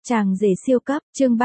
Chàng rể siêu cấp, chương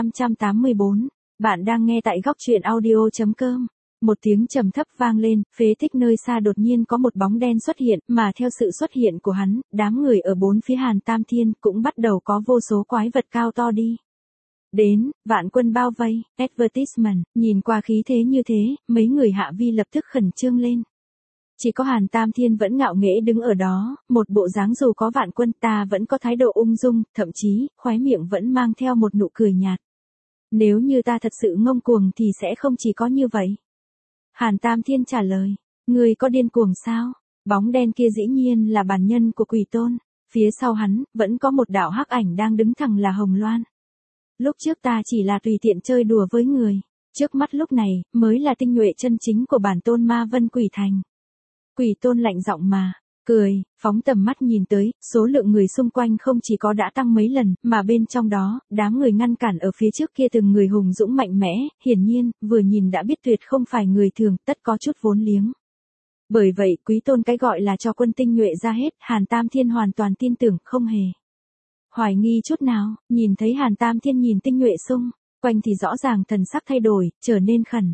3584. Bạn đang nghe tại góc truyện audio.com. Một tiếng trầm thấp vang lên, phế tích nơi xa đột nhiên có một bóng đen xuất hiện, mà theo sự xuất hiện của hắn, đám người ở bốn phía Hàn Tam Thiên cũng bắt đầu có vô số quái vật cao to đi. Đến, vạn quân bao vây, advertisement, nhìn qua khí thế như thế, mấy người hạ vi lập tức khẩn trương lên. Chỉ có Hàn Tam Thiên vẫn ngạo nghễ đứng ở đó, một bộ dáng dù có vạn quân ta vẫn có thái độ ung dung, thậm chí, khóe miệng vẫn mang theo một nụ cười nhạt. Nếu như ta thật sự ngông cuồng thì sẽ không chỉ có như vậy. Hàn Tam Thiên trả lời, người có điên cuồng sao? Bóng đen kia dĩ nhiên là bản nhân của Quỷ Tôn, phía sau hắn, vẫn có một đạo hắc ảnh đang đứng thẳng là Hồng Loan. Lúc trước ta chỉ là tùy tiện chơi đùa với người, trước mắt lúc này, mới là tinh nhuệ chân chính của bản tôn Ma Vân Quỷ Thành. Quỷ Tôn lạnh giọng mà, cười, phóng tầm mắt nhìn tới, số lượng người xung quanh không chỉ có đã tăng mấy lần, mà bên trong đó, đám người ngăn cản ở phía trước kia từng người hùng dũng mạnh mẽ, hiển nhiên, vừa nhìn đã biết tuyệt không phải người thường, tất có chút vốn liếng. Bởi vậy, Quý Tôn cái gọi là cho quân tinh nhuệ ra hết, Hàn Tam Thiên hoàn toàn tin tưởng, không hề hoài nghi chút nào, nhìn thấy Hàn Tam Thiên nhìn tinh nhuệ xung quanh thì rõ ràng thần sắc thay đổi, trở nên khẩn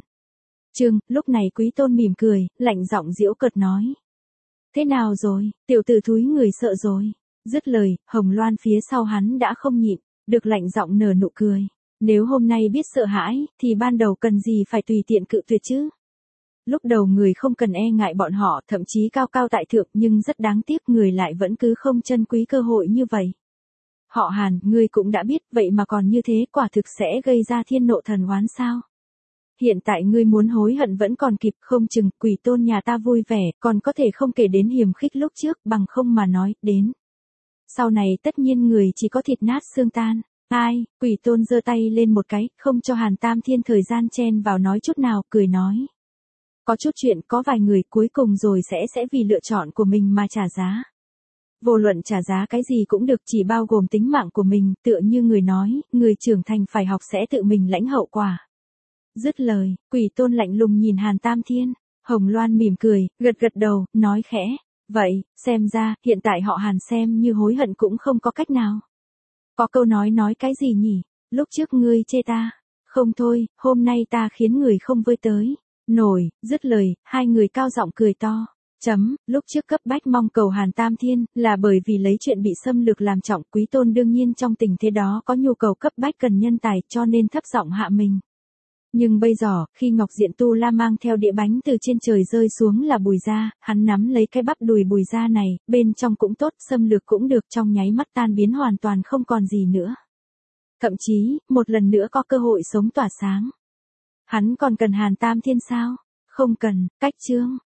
lúc này Quý Tôn mỉm cười, lạnh giọng giễu cợt nói. Thế nào rồi, tiểu tử thúi người sợ rồi. Dứt lời, Hồng Loan phía sau hắn đã không nhịn, được lạnh giọng nở nụ cười. Nếu hôm nay biết sợ hãi, thì ban đầu cần gì phải tùy tiện cự tuyệt chứ. Lúc đầu người không cần e ngại bọn họ, thậm chí cao cao tại thượng, nhưng rất đáng tiếc người lại vẫn cứ không trân quý cơ hội như vậy. Họ Hàn, ngươi cũng đã biết, vậy mà còn như thế quả thực sẽ gây ra thiên nộ thần oán sao. Hiện tại ngươi muốn hối hận vẫn còn kịp, không chừng Quỷ Tôn nhà ta vui vẻ, còn có thể không kể đến hiềm khích lúc trước, bằng không mà nói, đến. Sau này tất nhiên người chỉ có thịt nát xương tan. Ai, Quỷ Tôn giơ tay lên một cái, không cho Hàn Tam Thiên thời gian chen vào nói chút nào, cười nói. Có chút chuyện, có vài người cuối cùng rồi sẽ vì lựa chọn của mình mà trả giá. Vô luận trả giá cái gì cũng được, chỉ bao gồm tính mạng của mình, tựa như người nói, người trưởng thành phải học sẽ tự mình lãnh hậu quả. Dứt lời, Quỷ Tôn lạnh lùng nhìn Hàn Tam Thiên, Hồng Loan mỉm cười, gật gật đầu, nói khẽ, vậy, xem ra, hiện tại họ Hàn xem như hối hận cũng không có cách nào. Có câu nói cái gì nhỉ, lúc trước ngươi chê ta, không thôi, hôm nay ta khiến người không với tới, nổi, dứt lời, hai người cao giọng cười to. Lúc trước cấp bách mong cầu Hàn Tam Thiên, là bởi vì lấy chuyện bị xâm lược làm trọng, Quý Tôn đương nhiên trong tình thế đó có nhu cầu cấp bách cần nhân tài, cho nên thấp giọng hạ mình. Nhưng bây giờ, khi Ngọc Diện Tu La mang theo đĩa bánh từ trên trời rơi xuống là Bùi Gia, hắn nắm lấy cái bắp đùi Bùi Gia này, bên trong cũng tốt, xâm lược cũng được, trong nháy mắt tan biến hoàn toàn không còn gì nữa. Thậm chí, một lần nữa có cơ hội sống tỏa sáng. Hắn còn cần Hàn Tam Thiên sao? Không cần, cách chương.